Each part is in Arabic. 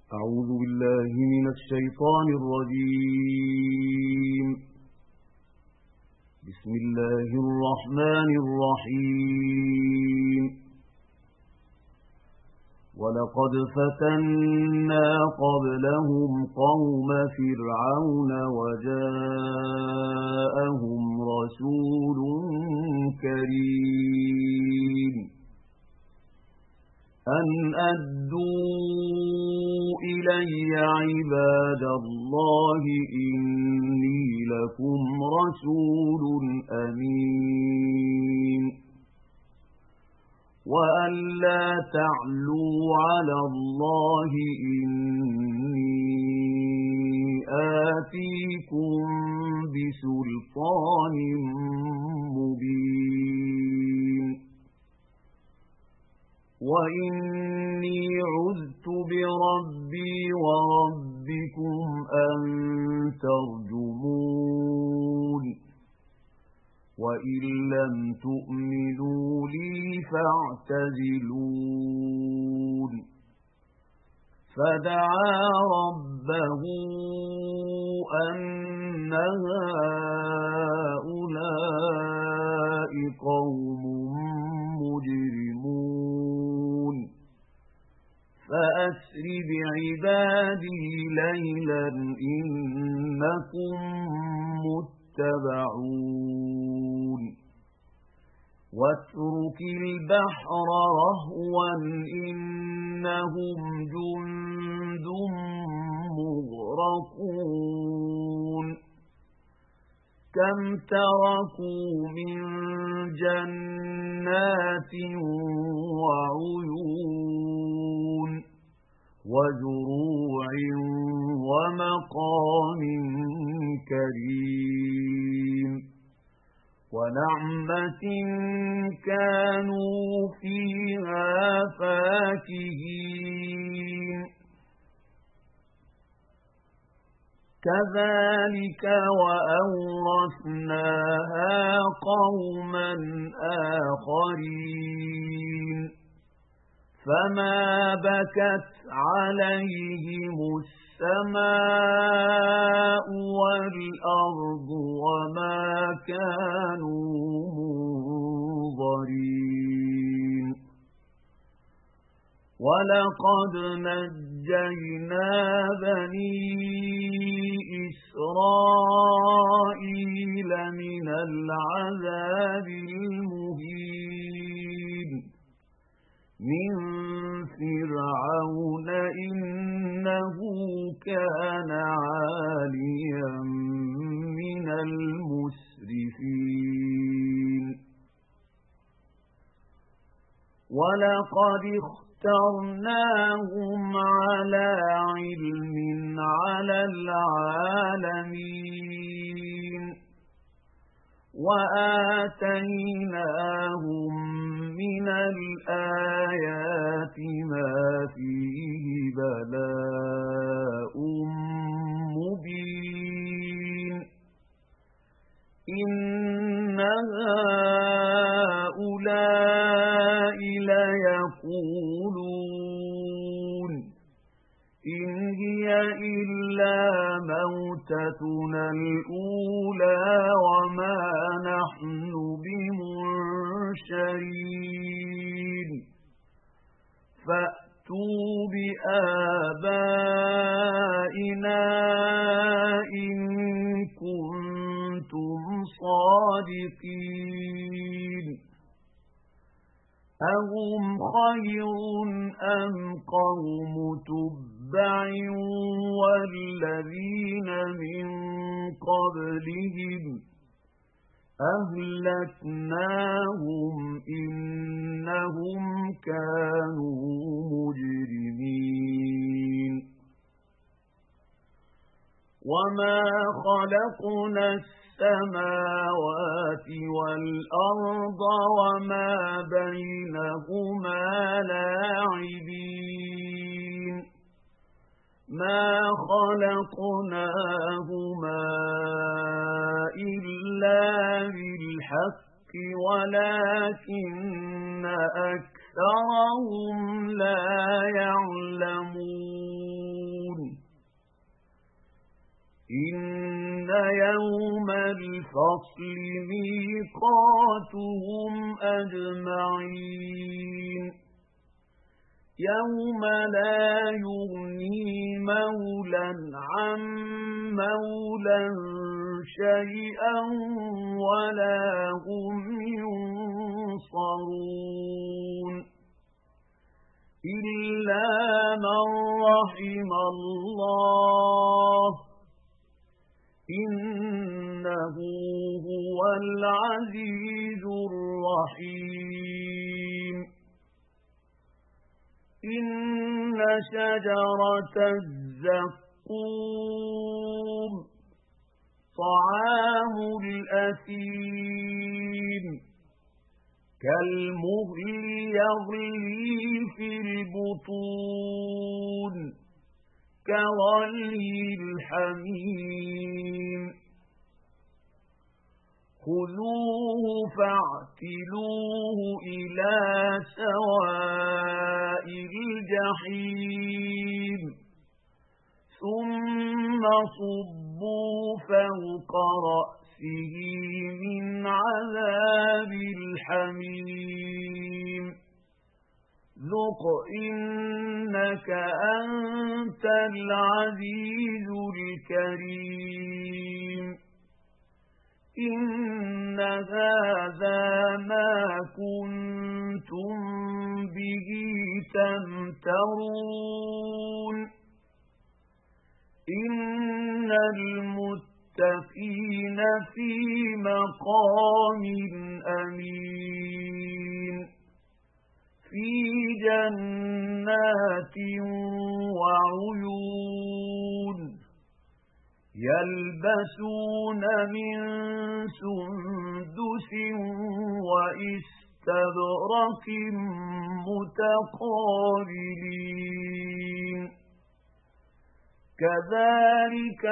أعوذ بالله من الشيطان الرجيم. بسم الله الرحمن الرحيم. ولقد فتنا قبلهم قوم فرعون وجاءهم رسول كريم أن أدوا إلي عباد الله إني لكم رسول أمين وأن لا تعلوا على الله إني آتيكم بسلطان مبين وإني عذت بربي وربكم أن ترجمون وإن لم تؤمنوا لي فاعتزلون فدعا ربه أن هؤلاء قوم مجرمون فأسر بعبادي ليلا إنكم متبعون واترك البحر رهوا إنهم جند مغرقون كم تركوا من جنات وعيون وزروع ومقام كريم ونعمة كانوا فيها فاكهين كذلك وأورثناها قوما آخرين فما بكت عليهم السماء والأرض وما كانوا منظرين ولقد نجينا بني إسرائيل من العذاب المهين من فرعون إنه كان عاليا من المسرفين ولقد اخترناهم على علم على العالمين وآتيناهم من الآيات ما فيه بلاء مبين إن هؤلاء ليقولون إن هي إلا موتتنا الأولى وما نحن بمنشرين فأتوا بآبائنا إن كنتم صادقين أهم خير أم قوم تبع والذين من قبلهم أهلكناهم إنهم كانوا مجرمين وما خلقنا السماوات والأرض وما بينهما لاعبين ما خلقناهما إلا بالحق ولكن أكثرهم لا يعلمون إن يوم الفصل ميقاتهم أجمعين يوم لا يغني مولا عن مولا شيئا ولا هم ينصرون إلا من رحم الله إنه هو العزيز الرحيم إن شجرة الزقوم طعام الأثيم كالمهل يغلي في البطون كغلي الحميم خذوه فاعتلوه إلى سواء الجحيم ثم صبوا فوق رأسه من عذاب الحميم ذق إنك أنت العزيز الكريم إن هذا ما كنتم به تمترون إن المتقين في مقام أمين في جنات وعيون يلبسون من سندس وإستبرق متقابلين كذلك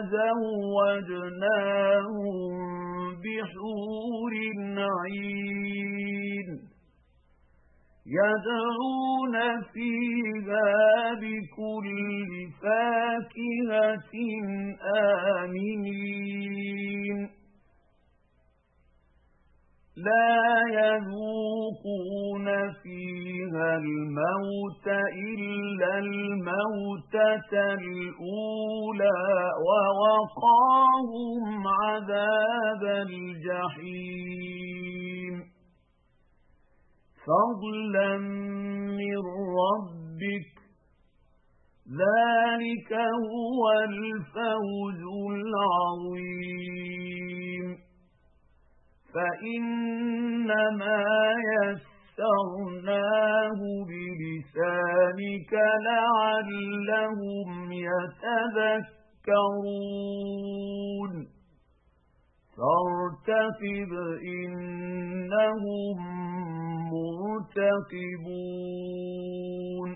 وزوجناهم بحور عين يدعون فيها بكل فاكهة آمنين لا يذوقون فيها الموت إلا الموتة الأولى ووقاهم عذاب الجحيم فضلا من ربك ذلك هو الفوز العظيم فإنما يسرناه بلسانك لعلهم يتذكرون فارتقب إنهم مرتقبون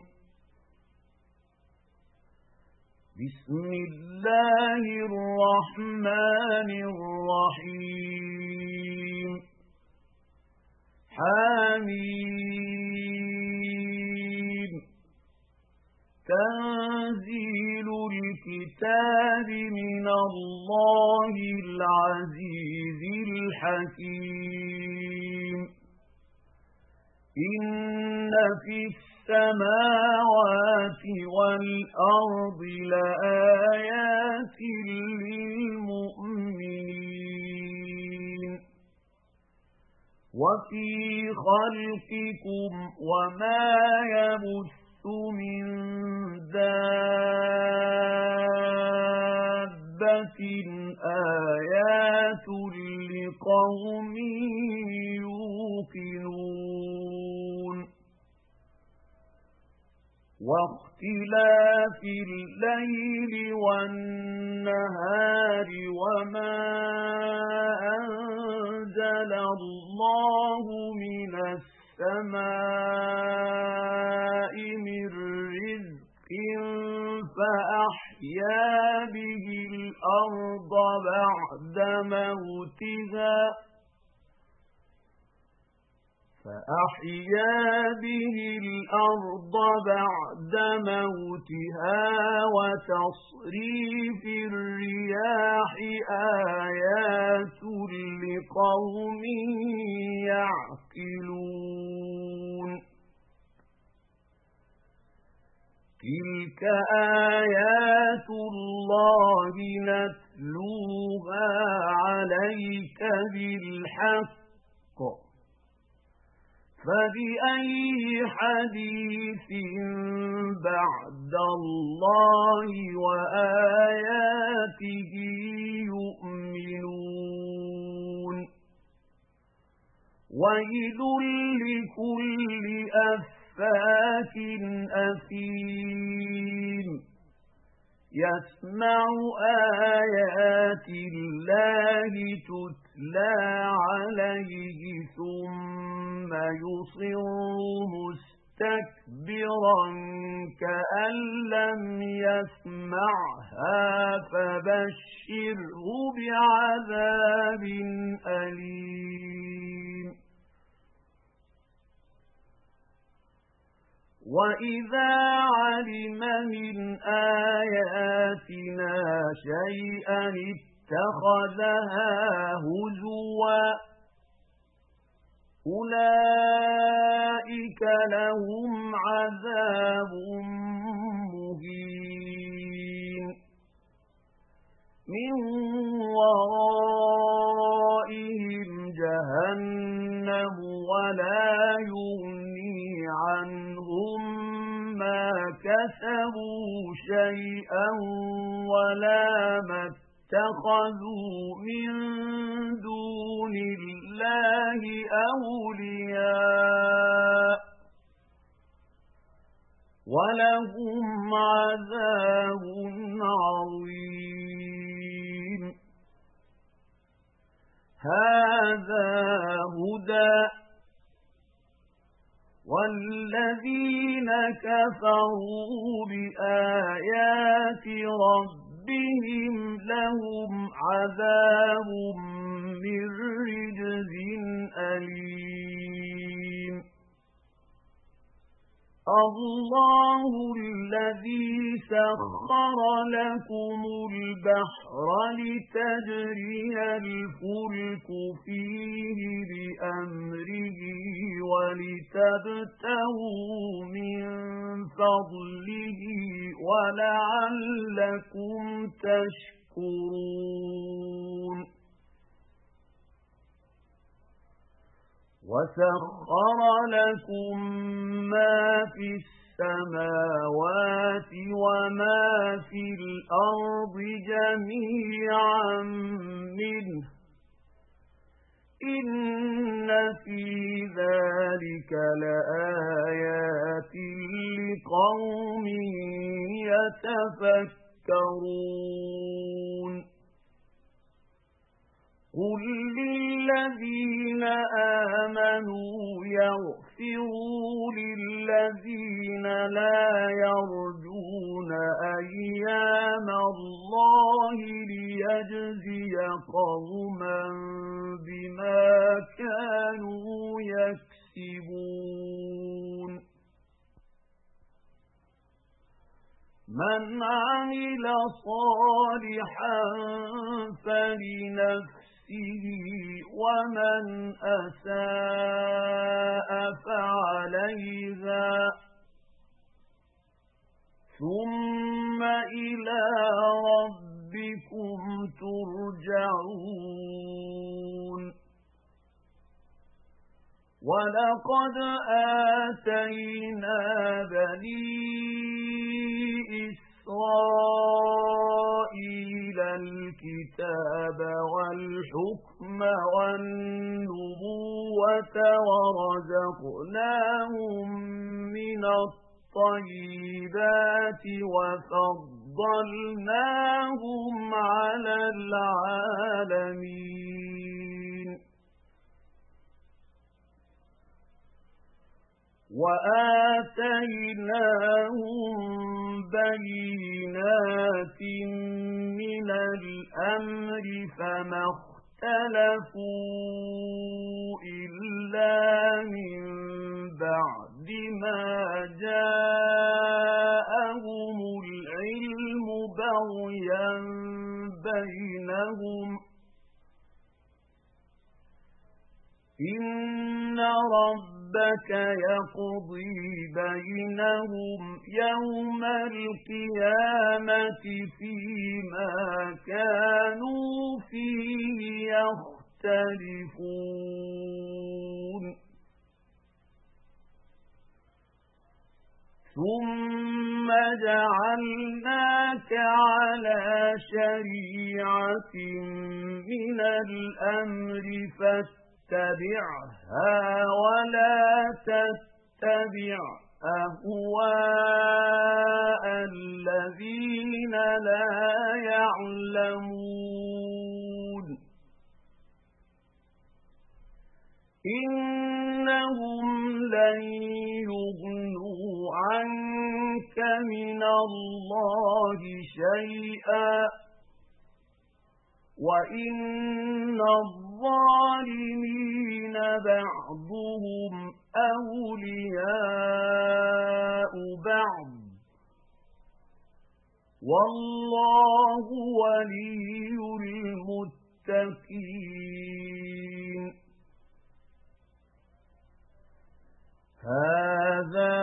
بسم الله الرحمن الرحيم حميم تنزيل الكتاب من الله العزيز الحكيم إن في السماوات والأرض لآيات للمؤمنين وفي خلقكم وما يبث من دابة آيات لقوم يوقنون واختلاف الليل والنهار وما أنزل الله من السماء من رزق فأحيا به الأرض بعد موتها فأحيا به الأرض بعد موتها وتصريف الرياح آيات لقوم يعقلون تلك آيات الله نتلوها عليك بالحق فبأي حديث بعد الله وآياته يؤمنون ويل لكل أفاك أثيم يسمع آيات الله تتلى عليه ثم يصر مستكبرا كأن لم يسمعها فبشره بعذاب أليم وَإِذَا عَلِمَ مِنْ آيَاتِنَا شَيْئًا اتَّخَذَهَا هُزُوًا أُولَئِكَ لَهُمْ عَذَابٌ مُهِينٌ مِنْ وَرَائِهِمْ جَهَنَّمُ وَلَا يُغْنِي عَنْهُمْ مَا كَسَبُوا شَيْئًا وَلَا مَا اتَّخَذُوا مِنْ دُونِ اللَّهِ أَوْلِيَاءَ وَلَهُمْ عَذَابٌ عَظِيمٌ هَذَا هُدًى وَالَّذِينَ كَفَرُوا بِآيَاتِ رَبِّهِمْ لَهُمْ عَذَابٌ مِّن رِّجْزٍ أَلِيمٌ اللَّهُ الَّذِي سَخَّرَ لَكُمُ الْبَحْرَ لِتَجْرِيَ الْفُلْكُ فِيهِ بِأَمْرِهِ وَلِتَبْتَغُوا مِن فَضْلِهِ وَلَعَلَّكُمْ تَشْكُرُونَ وَسَخَّرَ لَكُم مَّا فِي السَّمَاوَاتِ وَمَا فِي الْأَرْضِ جَمِيعًا مِّنْهُ إِنَّ فِي ذَلِكَ لَآيَاتٍ لِقَوْمٍ يَتَفَكَّرُونَ قُل لِّلَّذِينَ آمَنُوا يَغْفِرُوا لِلَّذِينَ لَا يَرْجُونَ أَيَّامَ اللَّهِ لِيَجْزِيَ قَوْمًا بِمَا كَانُوا يَكْسِبُونَ مَنْ عَمِلَ صَالِحًا فَلِنَفْسِهِ وَمَنْ أَسَاءَ فَعَلَيْهَا ثُمَّ إِلَى رَبِّكُمْ تُرْجَعُونَ وَلَقَدْ آتَيْنَا بَنِي إِسْرَائِيلَ الْكِتَابَ وَالْحُكْمَ وَالنُّبُوَّةَ وَرَزَقْنَاهُم مِّنَ الطَّيِّبَاتِ وَفَضَّلْنَاهُمْ عَلَى الْعَالَمِينَ وَآتَيْنَاهُمْ بَيِّنَاتٍ مِنَ الْأَمْرِ فَمَا اخْتَلَفُوا إِلَّا مِن بَعْدِ مَا جَاءَهُمُ الْعِلْمُ بَغْيًا بَيْنَهُمْ إِنَّ رَبَّكَ يَقْضِي بَيْنَهُمْ يَوْمَ الْقِيَامَةِ فِيمَا كَانُوا فِيهِ يَخْتَلِفُونَ ثُمَّ جَعَلْنَاكَ عَلَى شَرِيعَةٍ مِنَ الْأَمْرِ فاتبعها ولا تتبع أهواء الذين لا يعلمون إنهم لن يغنوا عنك من الله شيئا وَإِنَّ الظَّالِمِينَ بَعْضُهُمْ أَوْلِيَاءُ بَعْضٍ وَاللَّهُ وَلِيُّ الْمُتَّقِينَ هَذَا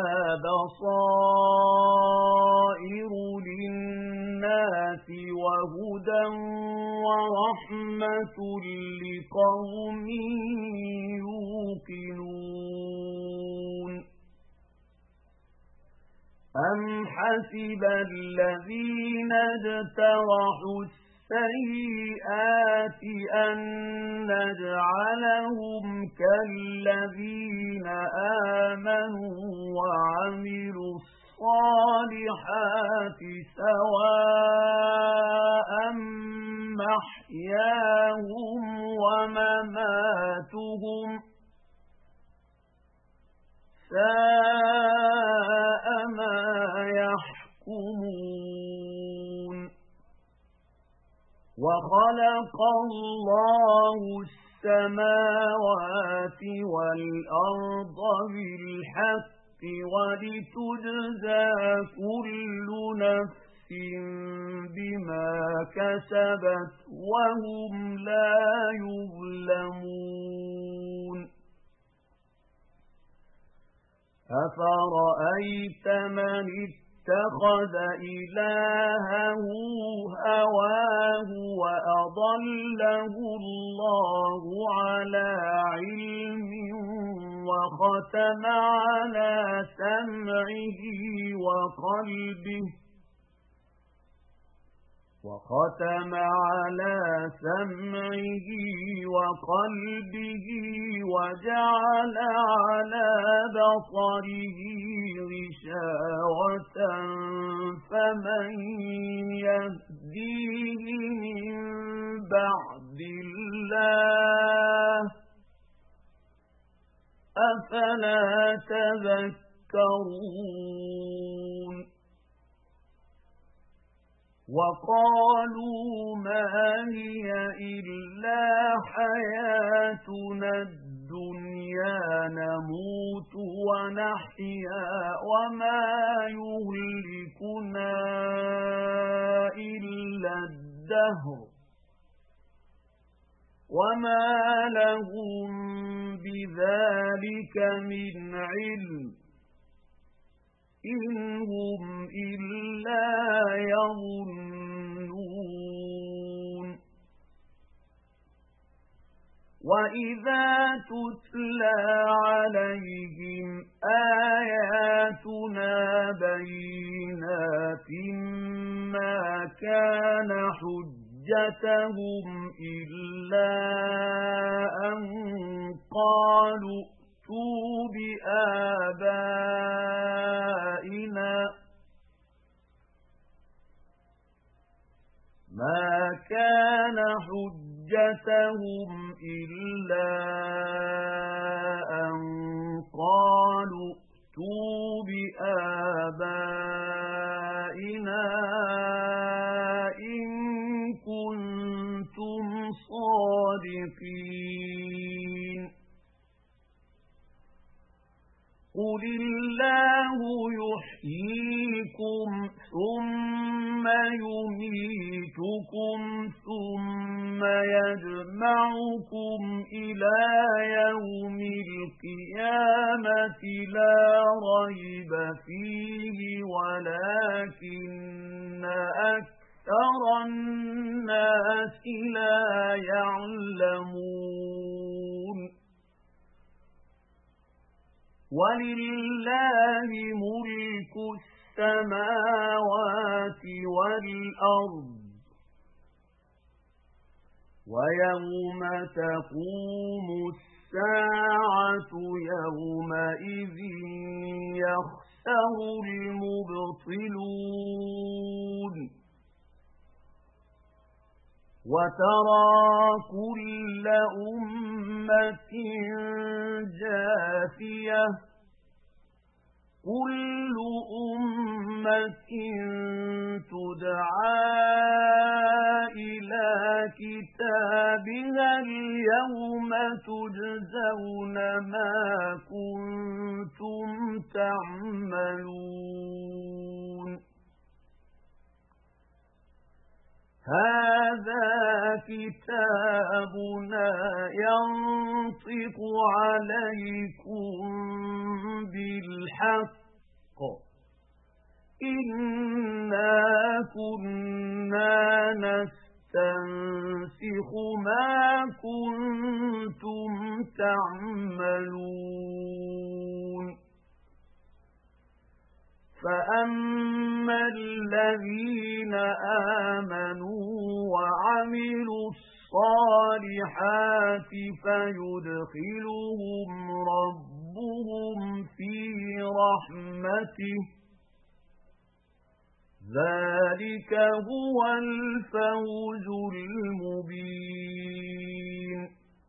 بَصَائِرُ لِلنَّاسِ وَهُدًى وَرَحْمَةٌ لِقَوْمٍ يُوقِنُونَ أَمْ حَسِبَ الَّذِينَ اجْتَرَحُوا السَّيِّئَاتِ أَن نَّجْعَلَهُمْ كَالَّذِينَ آمَنُوا وَعَمِلُوا الصَّالِحَاتِ سَوَاءً مَحْيَاهُمْ وَمَمَاتُهُمْ سَاءَ مَا يَحْكُمُونَ وَخَلَقَ اللَّهُ السَّمَاوَاتِ وَالْأَرْضَ بِالْحَقِّ وَلِتُجْزَى كُلُّ نَفْسٍ بِمَا كَسَبَتْ وَهُمْ لَا يُظْلَمُونَ أَفَرَأَيْتَ مَنِ اتَّخَذَ إِلَٰهَهُ هَوَاهُ وَأَضَلَّهُ اللَّهُ عَلَى عِلْمٍ وَخَتَمَ عَلَى سَمْعِهِ وَقَلْبِهِ وَجَعَلَ عَلَى بَصَرِهِ غِشَاوَةً فَمَن يَهْدِيهِ مِن بَعْدِ اللَّهِ أَفَلَا تَذَكَّرُونَ وَقَالُوا مَا هِيَ إِلَّا حَيَاتُنَا الدُّنْيَا نَمُوتُ وَنَحْيَا وَمَا يُهْلِكُنَا إِلَّا الدَّهْرُ وَمَا لَهُم بِذَلِكَ مِنْ عِلْمٍ إِنْ هُمْ إِلَّا يَظُنُّونَ وَإِذَا تُتْلَى عَلَيْهِمْ آيَاتُنَا بَيِّنَاتٍ مَا كَانَ حُجَّتَهُمْ إِلَّا أَن قَالُوا ائْتُوا بِآبَائِنَا مَا كَانَ حُجَّتَهُمْ إِلَّا أَن قَالُوا ائْتُوا بِآبَائِنَا إِن كُنتُمْ صَادِقِينَ ثم يميتكم ثم يجمعكم إلى يوم القيامة لا ريب فيه ولكن أكثر الناس لا يعلمون ولله ملك السماوات والأرض ويوم تقوم الساعة يومئذ يخسر المبطلون وترى كل أمة جاثية كل أمة تدعى إلى كتابها اليوم تجزون ما كنتم تعملون هذا كتابنا ينطق عليكم بالحق إنا كنا نستنسخ ما كنتم تعملون فأما الذين آمنوا وعملوا الصالحات فيدخلهم ربهم في رحمته ذلك هو الفوز المبين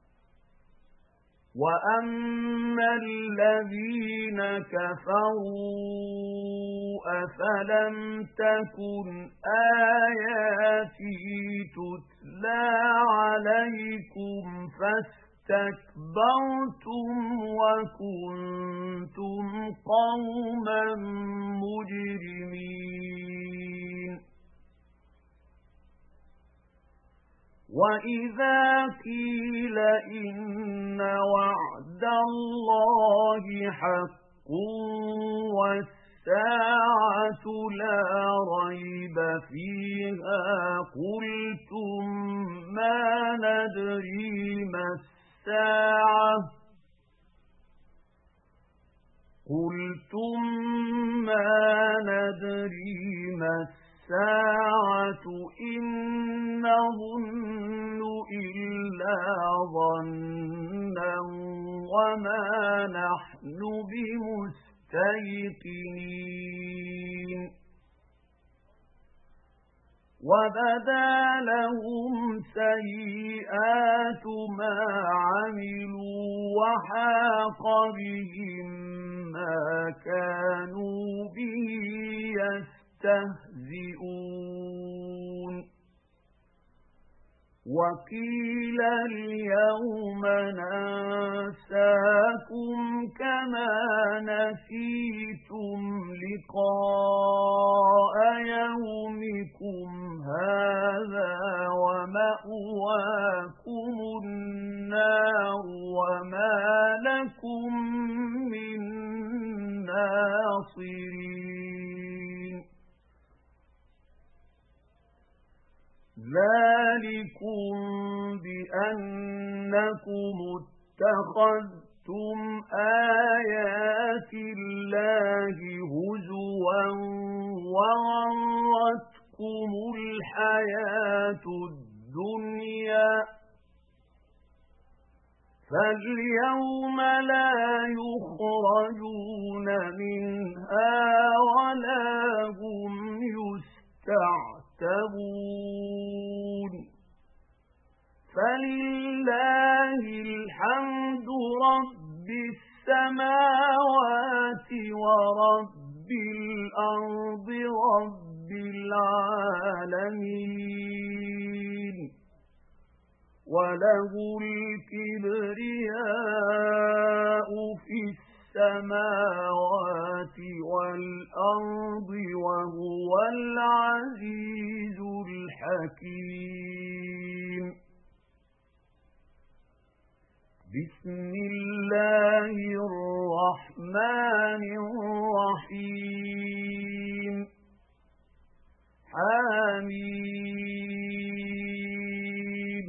وأما الذين كفروا أفلم تكن آياتي تتلى عليكم فاستكبرتم وكنتم قوما مجرمين وَإِذَا قِيلَ إِنَّ وَعْدَ اللَّهِ حَقٌّ وَالسَّاعَةُ لَا رَيْبَ فِيهَا قُلْتُم مَّا نَدْرِي مَا السَّاعَةُ إِن نَّظُنُّ إِلَّا ظَنًّا وَمَا نَحْنُ بِمُسْتَيْقِنِينَ وَبَدَا لَهُمْ سَيِّئَاتُ مَا عَمِلُوا وَحَاقَ بِهِم مَّا كَانُوا بِهِ يستهزئون وقيل اليوم ننساكم كما نسيتم لقاء يومكم هذا ومأواكم النار وما لكم من ناصرين ذلكم بأنكم اتخذتم آيات الله هزوا وغرتكم الحياة الدنيا فاليوم لا يخرجون منها ولا هم يستعتبون فلله الحمد رب السماوات ورب الأرض رب العالمين وله الكبرياء في السماوات والأرض وهو العزيز الحكيم. بسم الله الرحمن الرحيم. حميم.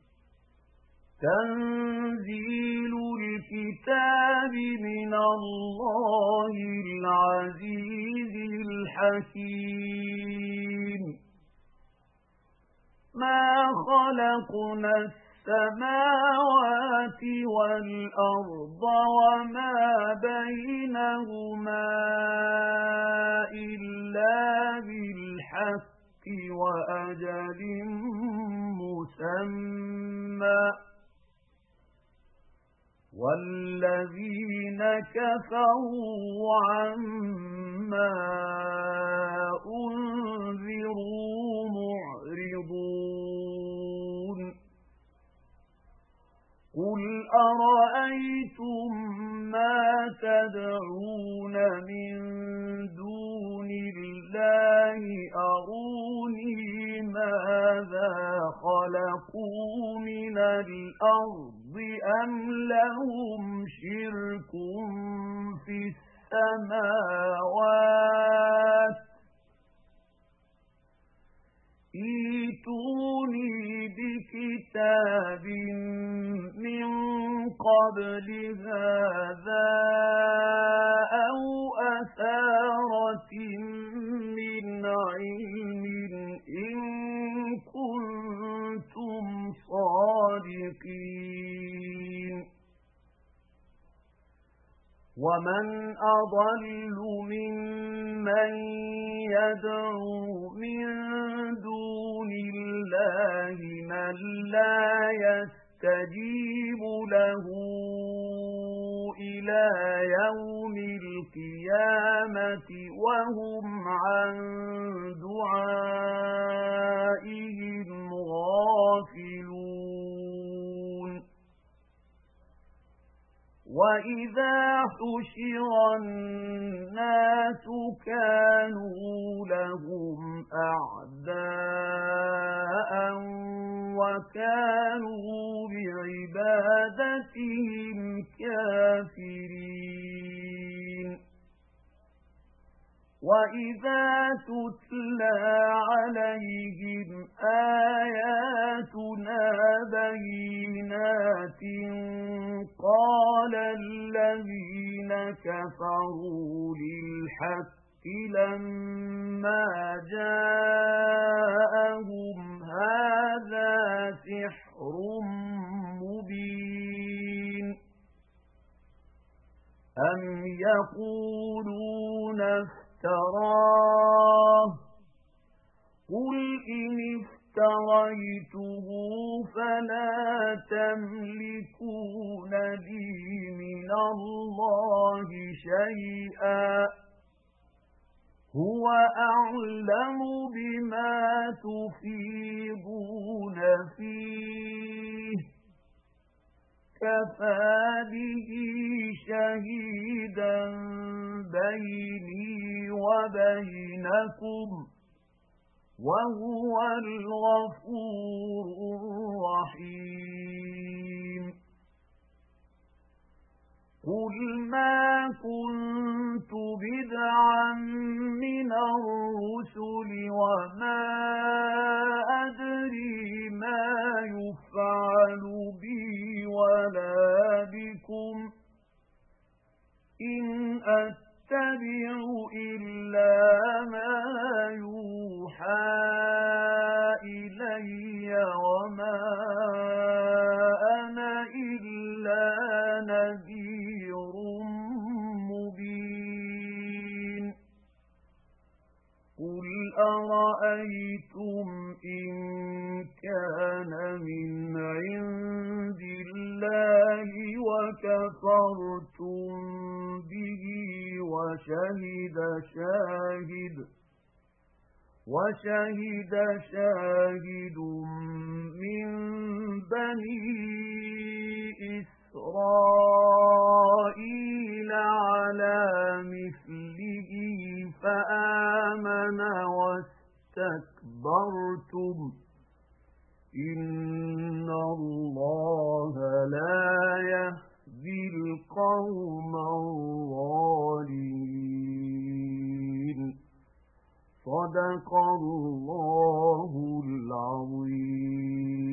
تنزيل الكتاب من الله العزيز الحكيم. ما خلقنا السماوات والأرض وما بينهما إلا بالحق وأجل مسمى، والذين كفروا عما أنذروا معرضون. قل أرأيتم ما تدعون من دون الله أروني ماذا خلقوا من الأرض أم لهم شرك في السماوات ائتوني بكتاب من قبل هذا أو أثارة من علم إن كنتم صادقين. ومن أضل ممن يدعو من دون الله من لا يستجيب له إلى يوم القيامة وهم عن دعائهم غافلون. وإذا حشر الناس كانوا لهم أعداء وكانوا بعبادتهم كافرين. وإذا تتلى عليهم آياتنا بينات قال الذين كفروا للحق لما جاءهم هذا سحر مبين. أم يقولون افتراه قل إن افتريته فلا تملكون لي من الله شيئا هو أعلم بما تفيضون فيه كفى به شهيدا بيني وبينكم وهو الغفور الرحيم. قل ما كنت بدعا من الرسل وما أدري ما يفعل بي ولا بكم إن أتبع إلا ما يوحى إلي وما أنا إلا نذير مبين. قل أرأيتم إن كان من عند الله وكفرتم به وشهد شاهد من بني إسرائيل على مثله فآمن واستكبرتم إن الله لا يهدي القوم الظالمين صدق الله العظيم.